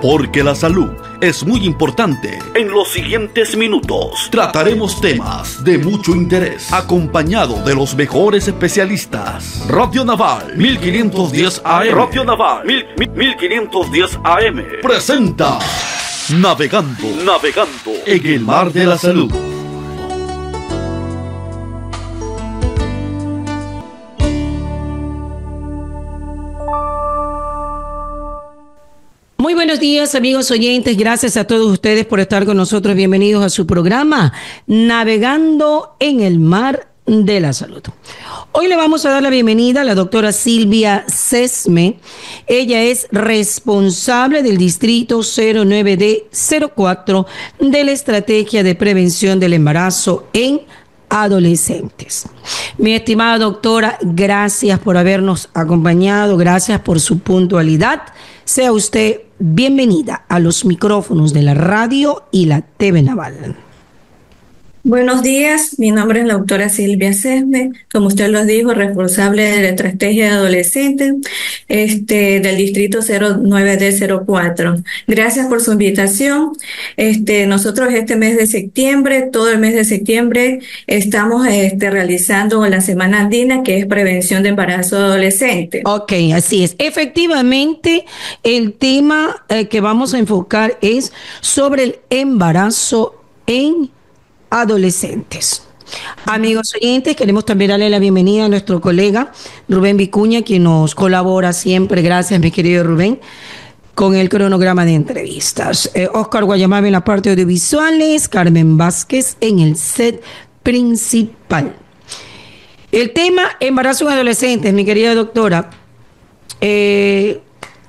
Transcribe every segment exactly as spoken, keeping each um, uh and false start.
Porque la salud es muy importante. En los siguientes minutos trataremos temas de mucho interés, acompañado de los mejores especialistas. Radio Naval mil quinientos diez A M. Radio Naval mil quinientos diez A M presenta Navegando, navegando en el mar de la salud. Muy buenos días, amigos oyentes. Gracias a todos ustedes por estar con nosotros. Bienvenidos a su programa Navegando en el Mar de la Salud. Hoy le vamos a dar la bienvenida a la doctora Silvia Sesme. Ella es responsable del distrito cero nueve D cero cuatro de la Estrategia de Prevención del Embarazo en Adolescentes. Mi estimada doctora, gracias por habernos acompañado, gracias por su puntualidad. Sea usted bienvenida a los micrófonos de la radio y la T V Naval. Buenos días, mi nombre es la doctora Silvia Sesme, como usted lo dijo, responsable de la estrategia de adolescentes este, del distrito cero nueve D cero cuatro. Gracias por su invitación. Este, nosotros este mes de septiembre, todo el mes de septiembre, estamos este, realizando la Semana Andina, que es prevención de embarazo adolescente. Ok, así es. Efectivamente, el tema eh, que vamos a enfocar es sobre el embarazo en adolescentes. Amigos oyentes, queremos también darle la bienvenida a nuestro colega Rubén Vicuña, quien nos colabora siempre. Gracias, mi querido Rubén, con el cronograma de entrevistas. Eh, Oscar Guayamabe en la parte audiovisuales, Carmen Vázquez en el set principal. El tema embarazo en adolescentes, mi querida doctora. Eh,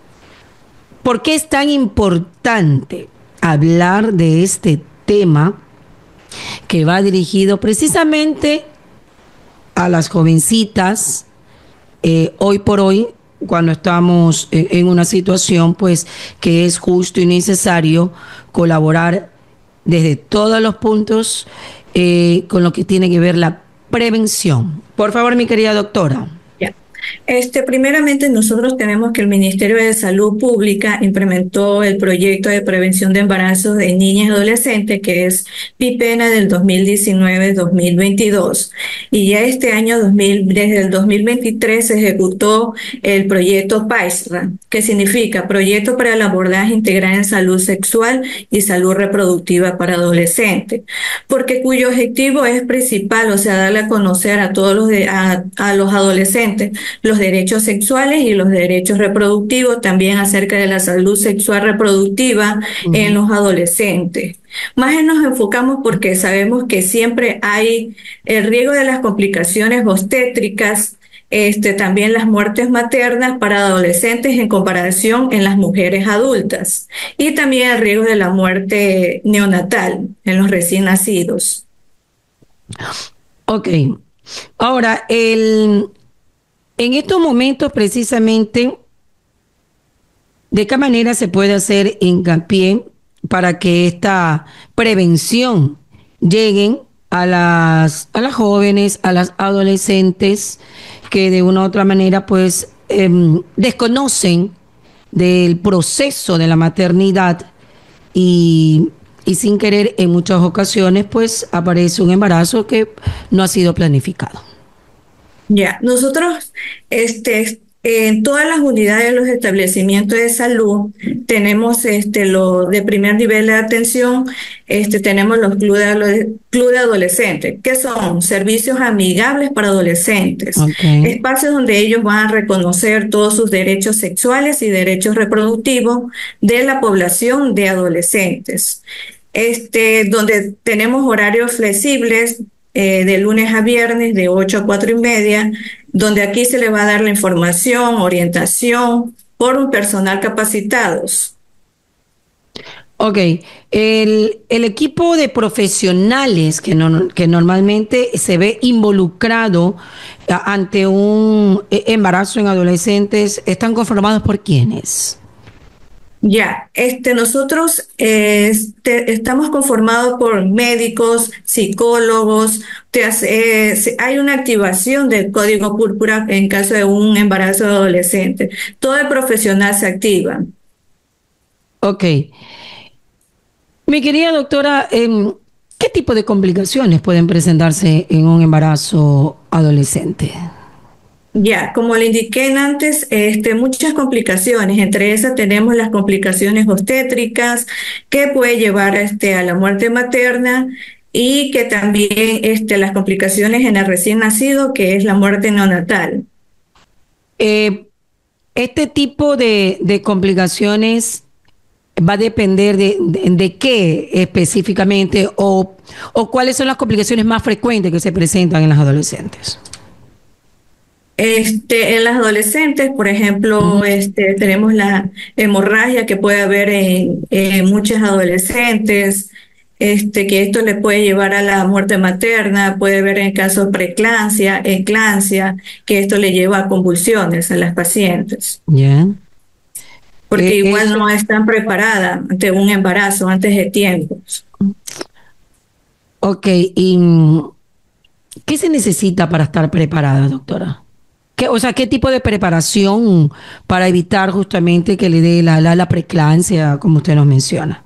¿Por qué es tan importante hablar de este tema que va dirigido precisamente a las jovencitas eh, hoy por hoy, cuando estamos en, en una situación pues que es justo y necesario colaborar desde todos los puntos eh, con lo que tiene que ver la prevención? Por favor, mi querida doctora. Este, primeramente, nosotros tenemos que el Ministerio de Salud Pública implementó el proyecto de prevención de embarazos de niñas y adolescentes, que es PIPENA del dos mil diecinueve dos mil veintidós. Y ya este año, dos mil, desde el dos mil veintitrés, se ejecutó el proyecto PAISRA, que significa Proyecto para el Abordaje Integral en Salud Sexual y Salud Reproductiva para Adolescentes, porque cuyo objetivo es principal, o sea, darle a conocer a todos los, de, a, a los adolescentes los derechos sexuales y los derechos reproductivos, también acerca de la salud sexual reproductiva uh-huh. en los adolescentes. Más nos enfocamos porque sabemos que siempre hay el riesgo de las complicaciones obstétricas, este, también las muertes maternas para adolescentes en comparación en las mujeres adultas, y también el riesgo de la muerte neonatal en los recién nacidos. Ok. Ahora, el... en estos momentos, precisamente, ¿de qué manera se puede hacer hincapié para que esta prevención lleguen a las, a las jóvenes, a las adolescentes que de una u otra manera pues eh, desconocen del proceso de la maternidad y, y sin querer en muchas ocasiones pues aparece un embarazo que no ha sido planificado? Ya, nosotros este, en todas las unidades de los establecimientos de salud tenemos este, lo de primer nivel de atención, este, tenemos los clubes de, club de adolescentes, que son servicios amigables para adolescentes, okay. Espacios donde ellos van a reconocer todos sus derechos sexuales y derechos reproductivos de la población de adolescentes, este, donde tenemos horarios flexibles, Eh, de lunes a viernes de ocho a cuatro y media, donde aquí se le va a dar la información, orientación por un personal capacitados. Ok, el, el equipo de profesionales que, no, que normalmente se ve involucrado ante un embarazo en adolescentes, ¿están conformados por quiénes? Ya, este, nosotros eh, este, estamos conformados por médicos, psicólogos, te hace, eh, hay una activación del código púrpura en caso de un embarazo adolescente. Todo el profesional se activa. Ok. Mi querida doctora, em, ¿qué tipo de complicaciones pueden presentarse en un embarazo adolescente? Ya, como le indiqué antes, este, muchas complicaciones. Entre esas tenemos las complicaciones obstétricas que puede llevar este, a la muerte materna y que también este, las complicaciones en el recién nacido, que es la muerte neonatal. Eh, este tipo de, de complicaciones va a depender de, de, de qué específicamente o, o cuáles son las complicaciones más frecuentes que se presentan en las adolescentes. Este, en las adolescentes, por ejemplo, Ujú. este, tenemos la hemorragia que puede haber en, en muchas adolescentes, este, que esto le puede llevar a la muerte materna, puede haber en casos de preeclampsia, eclampsia, que esto le lleva a convulsiones a las pacientes, Ya. porque Eh, igual eso, no están preparadas ante un embarazo antes de tiempo. ok, ¿y mm, qué se necesita para estar preparada, doctora? ¿Qué, o sea, ¿qué tipo de preparación para evitar justamente que le dé la, la, la preeclampsia, como usted nos menciona?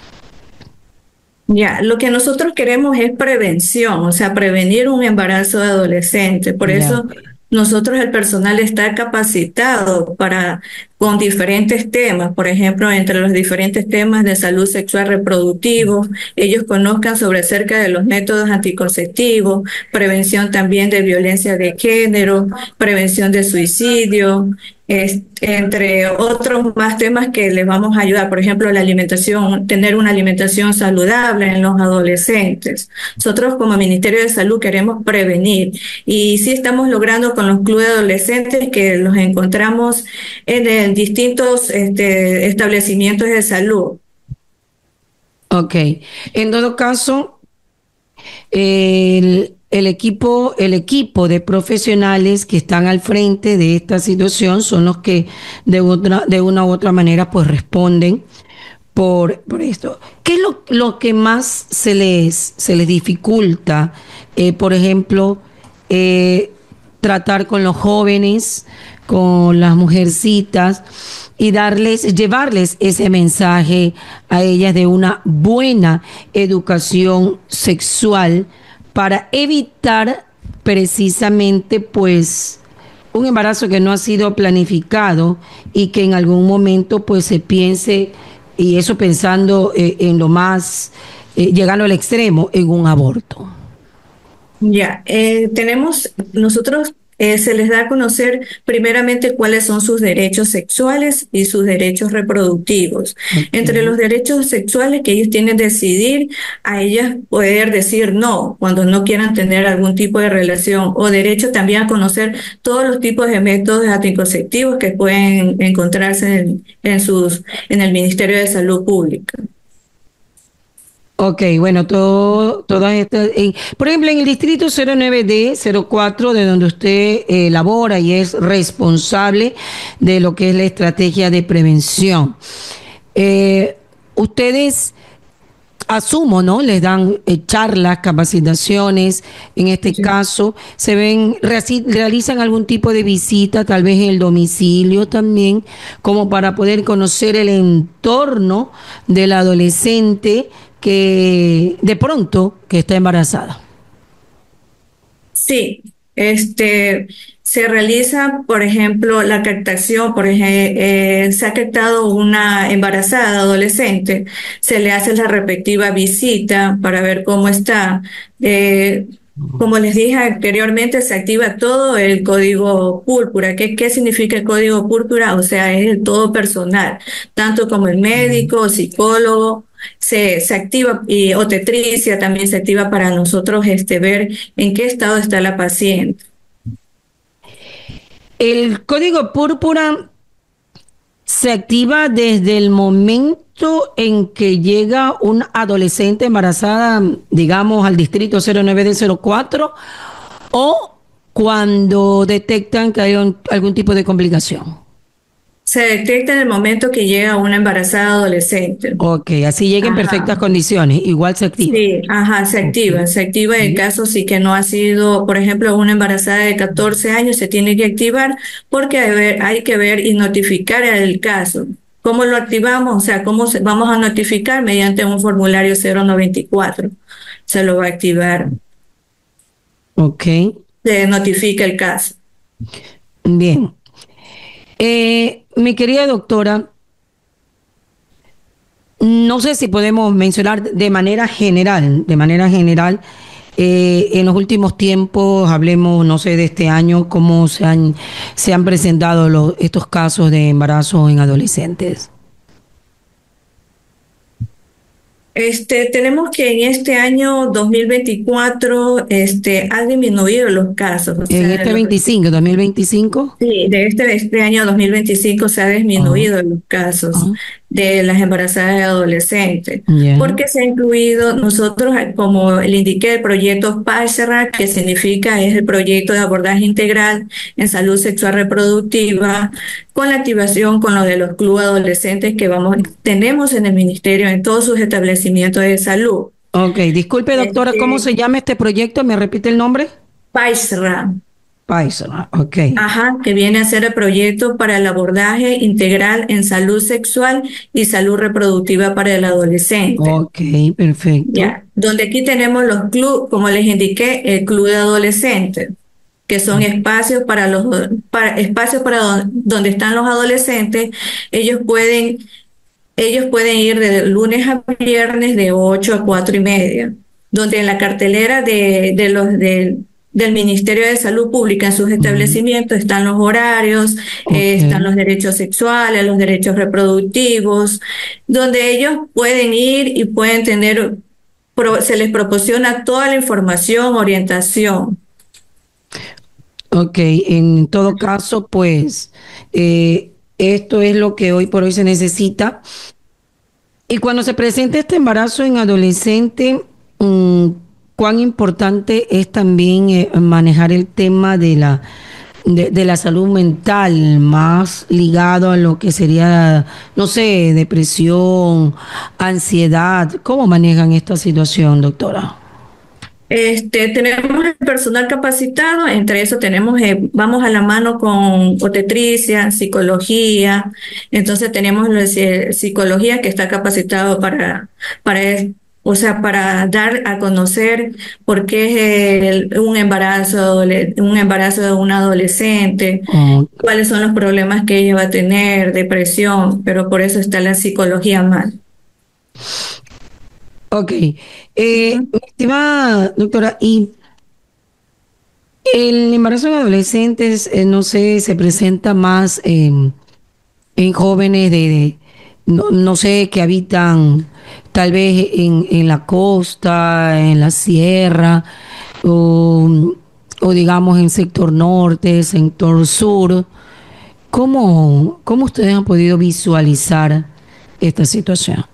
Ya, lo que nosotros queremos es prevención, o sea, prevenir un embarazo de adolescente. Por Ya, eso ok. nosotros, el personal está capacitado para con diferentes temas, por ejemplo, entre los diferentes temas de salud sexual reproductivo, ellos conozcan sobre acerca de los métodos anticonceptivos, prevención también de violencia de género, prevención de suicidio, es- entre otros más temas que les vamos a ayudar, por ejemplo, la alimentación, tener una alimentación saludable en los adolescentes. Nosotros como Ministerio de Salud queremos prevenir y sí estamos logrando con los clubes de adolescentes que los encontramos en, en distintos este, establecimientos de salud. Ok. En todo caso, el, el equipo, el equipo de profesionales que están al frente de esta situación son los que de otra, de una u otra manera pues responden por, por esto. ¿Qué es lo, lo que más se les, se les dificulta? Eh, por ejemplo, eh, tratar con los jóvenes, con las mujercitas y darles, llevarles ese mensaje a ellas de una buena educación sexual para evitar precisamente pues un embarazo que no ha sido planificado y que en algún momento pues se piense, y eso pensando eh, en lo más, eh, llegando al extremo, en un aborto. Ya, eh, tenemos, nosotros eh, se les da a conocer primeramente cuáles son sus derechos sexuales y sus derechos reproductivos. Entre Okay. los derechos sexuales que ellos tienen que decidir, a ellas poder decir no cuando no quieran tener algún tipo de relación, o derecho también a conocer todos los tipos de métodos anticonceptivos que pueden encontrarse en, en sus, en el Ministerio de Salud Pública. Ok, bueno, todo, todas estas, en- por ejemplo, en el distrito cero nueve D cero cuatro, de donde usted eh, labora y es responsable de lo que es la estrategia de prevención, eh, ustedes, asumo, ¿no? Les dan eh, charlas, capacitaciones, en este Sí. caso, se ven, reasi- realizan algún tipo de visita, tal vez en el domicilio también, como para poder conocer el entorno del adolescente que de pronto que está embarazada. Sí, este, se realiza, por ejemplo, la captación, por ejemplo, se ha captado una embarazada adolescente, se le hace la respectiva visita para ver cómo está. Eh, como les dije anteriormente, se activa todo el código púrpura. ¿Qué, qué significa el código púrpura? O sea, es el todo personal, tanto como el médico, psicólogo. Se, se activa y obstetricia también se activa para nosotros este, ver en qué estado está la paciente. El código púrpura se activa desde el momento en que llega una adolescente embarazada, digamos, al distrito cero nueve D cero cuatro, o cuando detectan que hay un- algún tipo de complicación. Se detecta en el momento que llega una embarazada adolescente. Ok, así llega en perfectas Ajá. condiciones, igual se activa. Sí, ajá, se Ok. activa. Se activa en caso sí que no ha sido, por ejemplo, una embarazada de catorce años, se tiene que activar porque hay, ver- hay que ver y notificar el caso. ¿Cómo lo activamos? O sea, ¿cómo se- vamos a notificar? Mediante un formulario cero noventa y cuatro. Se lo va a activar, Ok, se notifica el caso. bien. Eh, mi querida doctora, no sé si podemos mencionar de manera general, de manera general, eh, en los últimos tiempos, hablemos, no sé, de este año, cómo se han, se han presentado los, estos casos de embarazo en adolescentes. Este, tenemos que en este año dos mil veinticuatro, este, ha disminuido los casos, o En sea, de este los veinticinco, dos mil veinticinco. Sí, de este, este año dos mil veinticinco se ha Ah, disminuido los casos ah, de las embarazadas y adolescentes, ya. porque se ha incluido nosotros, como le indiqué, el proyecto PASRA, que significa es el proyecto de abordaje integral en salud sexual reproductiva, con la activación con lo de los clubes adolescentes que vamos, tenemos en el ministerio en todos sus establecimientos de salud. Ok, disculpe doctora, ¿cómo Este, se llama este proyecto? ¿Me repite el nombre? PASRA. Paisa, ok. Ajá, que viene a ser el proyecto para el abordaje integral en salud sexual y salud reproductiva para el adolescente. Ok, perfecto. Ya, donde aquí tenemos los clubes, como les indiqué, el club de adolescentes, que son espacios para los para, espacios para don- donde están los adolescentes. Ellos pueden ellos pueden ir de lunes a viernes de ocho a cuatro y media, donde en la cartelera de, de los de- del Ministerio de Salud Pública en sus Mm, establecimientos están los horarios, eh, ok, están los derechos sexuales, los derechos reproductivos, donde ellos pueden ir y pueden tener, pro- se les proporciona toda la información, orientación. ok. En todo caso, pues, eh, esto es lo que hoy por hoy se necesita. Y cuando se presenta este embarazo en adolescente, mm, cuán importante es también eh, manejar el tema de la, de, de la salud mental, más ligado a lo que sería, no sé, depresión, ansiedad. ¿Cómo manejan esta situación, doctora? Este, tenemos el personal capacitado, entre eso tenemos, eh, vamos a la mano con obstetricia, psicología, entonces tenemos la eh, psicología que está capacitado para, para, es- o sea, para dar a conocer por qué es el- un embarazo, adole- un embarazo de un adolescente, Oh, cuáles son los problemas que ella va a tener, depresión, pero por eso está la psicología más. ok. Eh, mi estimada doctora, ¿y el embarazo en adolescentes, eh, no sé, se presenta más en, en jóvenes de, de- no, no sé, que habitan tal vez en, en la costa, en la sierra, o, o digamos en sector norte, sector sur? ¿Cómo, cómo ustedes han podido visualizar esta situación?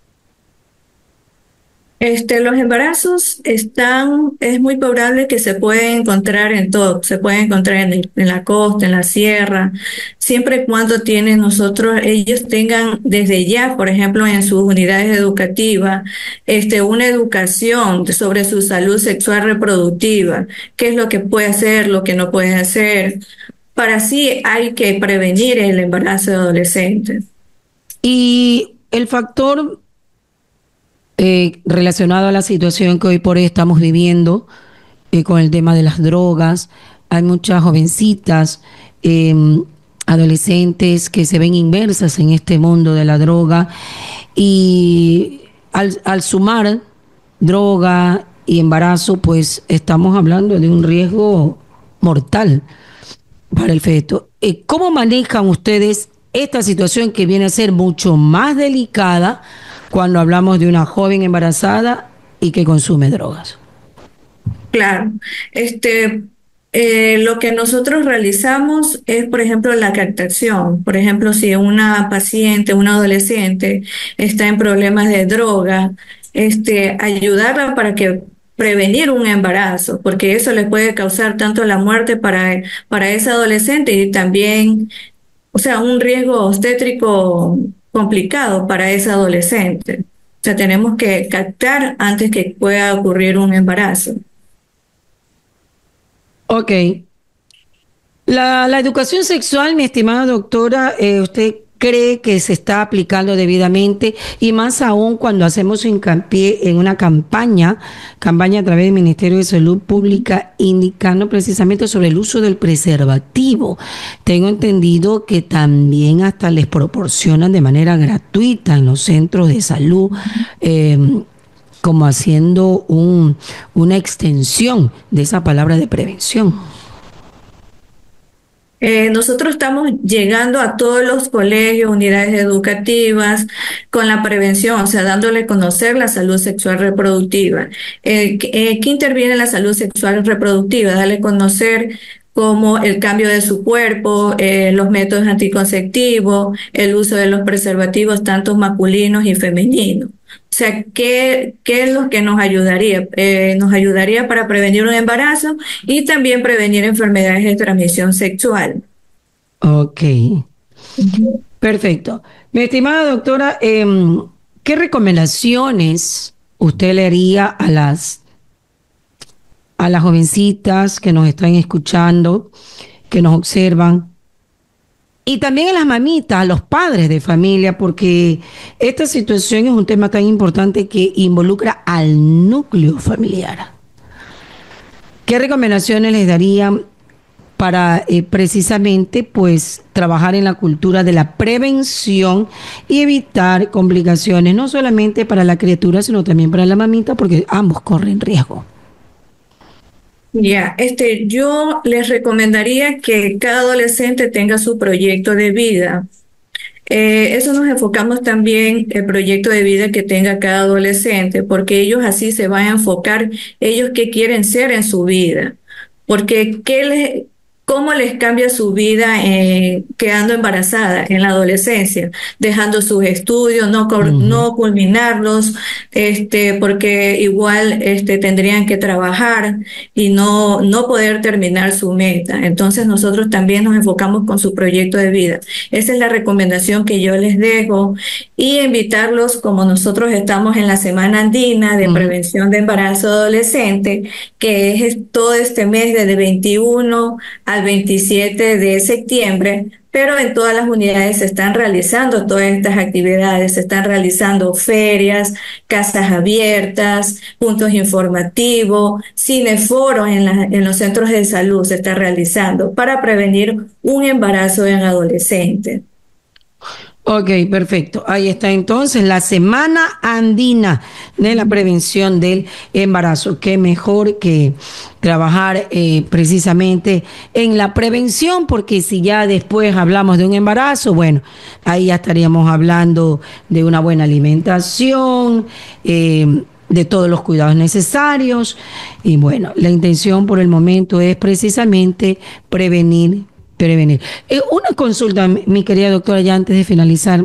Este, los embarazos están, es muy probable que se pueden encontrar en todo, se pueden encontrar en, el- en la costa, en la sierra, siempre y cuando tienen nosotros, ellos tengan desde ya, por ejemplo, en sus unidades educativas, este, una educación sobre su salud sexual reproductiva, qué es lo que puede hacer, lo que no puede hacer. Para así hay que prevenir el embarazo de adolescentes. Y el factor eh, relacionado a la situación que hoy por hoy estamos viviendo eh, con el tema de las drogas. Hay muchas jovencitas, eh, adolescentes que se ven inmersas en este mundo de la droga y al, al sumar droga y embarazo, pues estamos hablando de un riesgo mortal para el feto. Eh, ¿Cómo manejan ustedes esta situación que viene a ser mucho más delicada cuando hablamos de una joven embarazada y que consume drogas? Claro, este, eh, lo que nosotros realizamos es, por ejemplo, la captación. Por ejemplo, si una paciente, una adolescente está en problemas de droga, este, ayudarla para que prevenir un embarazo, porque eso le puede causar tanto la muerte para, para ese adolescente y también, o sea, un riesgo obstétrico complicado para ese adolescente. O sea, tenemos que captar antes que pueda ocurrir un embarazo. Ok. La, la educación sexual, mi estimada doctora, eh, usted cree que se está aplicando debidamente, y más aún cuando hacemos hincapié en una campaña, campaña a través del Ministerio de Salud Pública indicando precisamente sobre el uso del preservativo? Tengo entendido que también hasta les proporcionan de manera gratuita en los centros de salud, eh, como haciendo un, una extensión de esa palabra de prevención. Eh, nosotros estamos llegando a todos los colegios, unidades educativas, con la prevención, o sea, dándole a conocer la salud sexual reproductiva. Eh, eh, ¿Qué interviene en la salud sexual reproductiva? Darle a conocer como el cambio de su cuerpo, eh, los métodos anticonceptivos, el uso de los preservativos, tanto masculinos y femeninos. O sea, ¿qué, qué es lo que nos ayudaría? Eh, nos ayudaría para prevenir un embarazo y también prevenir enfermedades de transmisión sexual. Ok, uh-huh. Perfecto. Mi estimada doctora, eh, ¿qué recomendaciones usted le haría a las, a las jovencitas que nos están escuchando, que nos observan? Y también a las mamitas, a los padres de familia, porque esta situación es un tema tan importante que involucra al núcleo familiar. ¿Qué recomendaciones les darían para eh, precisamente pues trabajar en la cultura de la prevención y evitar complicaciones, no solamente para la criatura, sino también para la mamita, porque ambos corren riesgo? Ya, este, yo les recomendaría que cada adolescente tenga su proyecto de vida. Eh, eso nos enfocamos también el proyecto de vida que tenga cada adolescente, porque ellos así se van a enfocar, ellos qué quieren ser en su vida, porque qué les, cómo les cambia su vida eh, quedando embarazada en la adolescencia, dejando sus estudios, no, uh-huh. no culminarlos, este, porque igual este, tendrían que trabajar y no, no poder terminar su meta. Entonces nosotros también nos enfocamos con su proyecto de vida. Esa es la recomendación que yo les dejo, y invitarlos, como nosotros estamos en la Semana Andina de uh-huh. Prevención de Embarazo Adolescente, que es todo este mes desde veintiuno al veintisiete de septiembre, pero en todas las unidades se están realizando todas estas actividades, se están realizando ferias, casas abiertas, puntos informativos, cineforos en, la, en los centros de salud se está realizando para prevenir un embarazo en adolescentes. Ok, perfecto. Ahí está entonces la Semana Andina de la Prevención del Embarazo. Qué mejor que trabajar eh, precisamente en la prevención, porque si ya después hablamos de un embarazo, bueno, ahí ya estaríamos hablando de una buena alimentación, eh, de todos los cuidados necesarios. Y bueno, la intención por el momento es precisamente prevenir Prevenir. Eh, una consulta, mi querida doctora, ya antes de finalizar.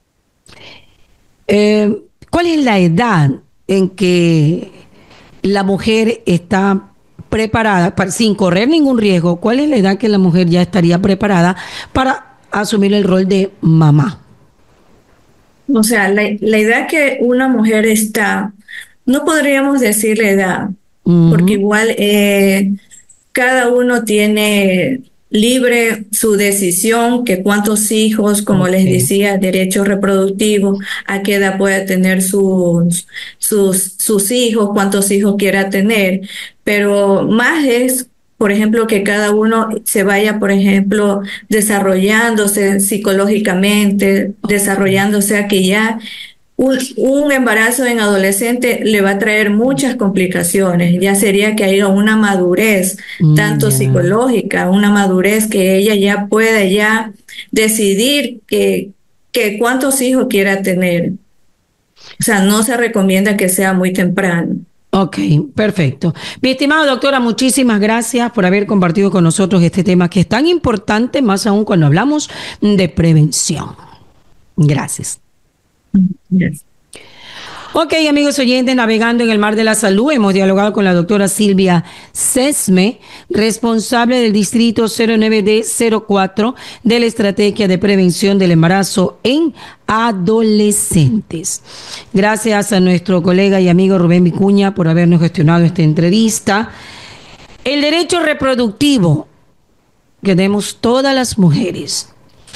Eh, ¿Cuál es la edad en que la mujer está preparada, para, sin correr ningún riesgo, cuál es la edad que la mujer ya estaría preparada para asumir el rol de mamá? O sea, la, la edad que una mujer está, no podríamos decir la edad, uh-huh. porque igual eh, cada uno tiene libre su decisión, que cuántos hijos, como okay. les decía, derechos reproductivos, a qué edad puede tener sus, sus, sus hijos, cuántos hijos quiera tener, pero más es, por ejemplo, que cada uno se vaya, por ejemplo, desarrollándose psicológicamente, okay. desarrollándose a que ya Un, un embarazo en adolescente le va a traer muchas complicaciones. Ya sería que haya una madurez, mm, tanto yeah. psicológica, una madurez que ella ya pueda ya decidir que, que cuántos hijos quiera tener. O sea, no se recomienda que sea muy temprano. Ok, perfecto. Mi estimada doctora, muchísimas gracias por haber compartido con nosotros este tema que es tan importante, más aún cuando hablamos de prevención. Gracias. Yes. Ok, amigos oyentes, navegando en el mar de la salud, hemos dialogado con la doctora Silvia Sesme, responsable del distrito cero nueve D cero cuatro de la Estrategia de Prevención del Embarazo en Adolescentes. Gracias a nuestro colega y amigo Rubén Vicuña por habernos gestionado esta entrevista. El derecho reproductivo que tenemos todas las mujeres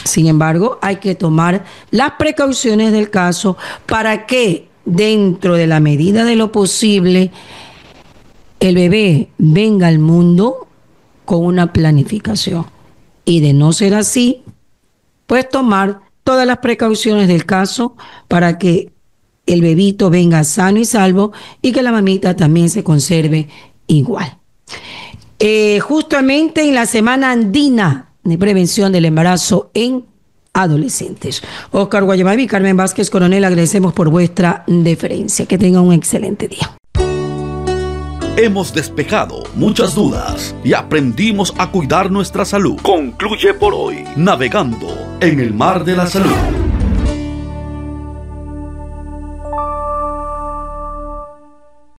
Sin embargo, hay que tomar las precauciones del caso para que, dentro de la medida de lo posible, el bebé venga al mundo con una planificación. Y de no ser así, pues tomar todas las precauciones del caso para que el bebito venga sano y salvo y que la mamita también se conserve igual. Eh, justamente en la Semana Andina de Prevención del Embarazo en Adolescentes. Oscar Guayamavi y Carmen Vázquez Coronel, agradecemos por vuestra deferencia. Que tengan un excelente día. Hemos despejado muchas dudas y aprendimos a cuidar nuestra salud. Concluye por hoy Navegando en el Mar de la Salud.